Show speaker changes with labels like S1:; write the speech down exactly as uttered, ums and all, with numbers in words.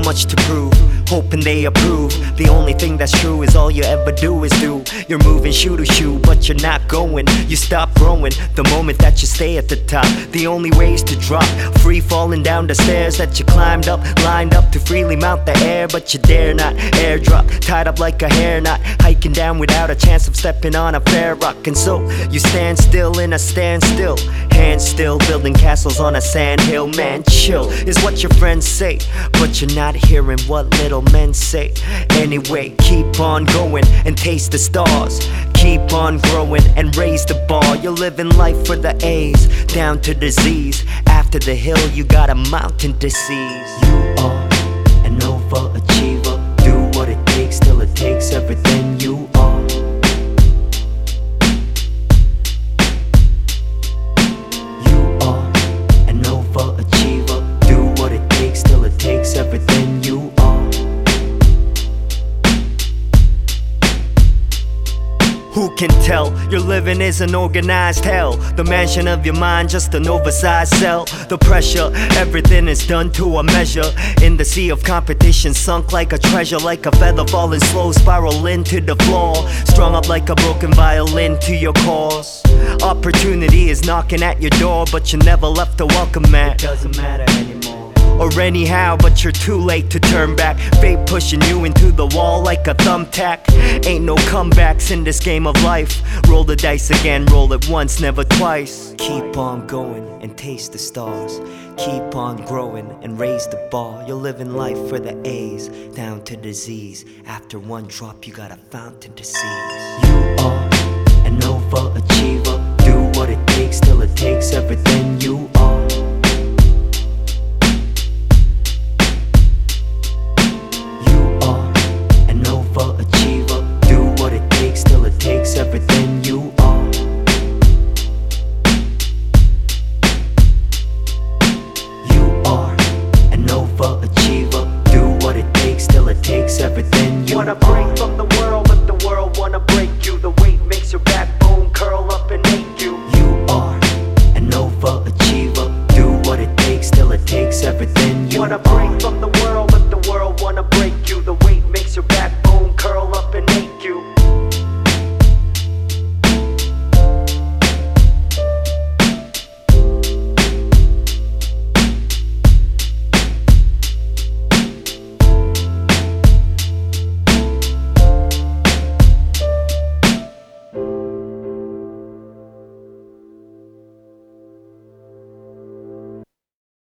S1: much to prove, hoping they approve. The only thing that's true is all you ever do is do. You're moving shoe to shoe, but you're not going. You stop growing the moment that you stay at the top. The only way is to drop, free falling down the stairs that you climbed up, lined up to freely mount the air, but you dare not. Airdrop, tied up like a hair knot, hiking down without a chance of stepping on a fair rock. And so you stand still in a standstill, hands still building castles on a sandhill. Man, chill is what your friends say, but you're not hearing what little men say. Anyway, keep on going and taste the stars. Keep on growing and raise the bar. You're living life for the A's, down to the Z's. After the hill, you got a mountain to seize. You are an overachiever. Do what it takes till it takes everything you are. You are an overachiever. Do what it takes till it takes everything you are. Who can tell? Your living is an organized hell. The mansion of your mind, just an oversized cell. The pressure, everything is done to a measure. In the sea of competition, sunk like a treasure. Like a feather falling slow, spiral into the floor. Strung up like a broken violin to your cause. Opportunity is knocking at your door, but you never left a welcome mat. It doesn't matter anymore. Or anyhow, but you're too late to turn back. Fate pushing you into the wall like a thumbtack. Ain't no comebacks in this game of life. Roll the dice again, roll it once, never twice. Keep on going and taste the stars. Keep on growing and raise the bar. You're living life for the A's, down to the Z's. After one drop, you got a fountain to seize. You are an overachiever. Do what it takes till it takes everything you are.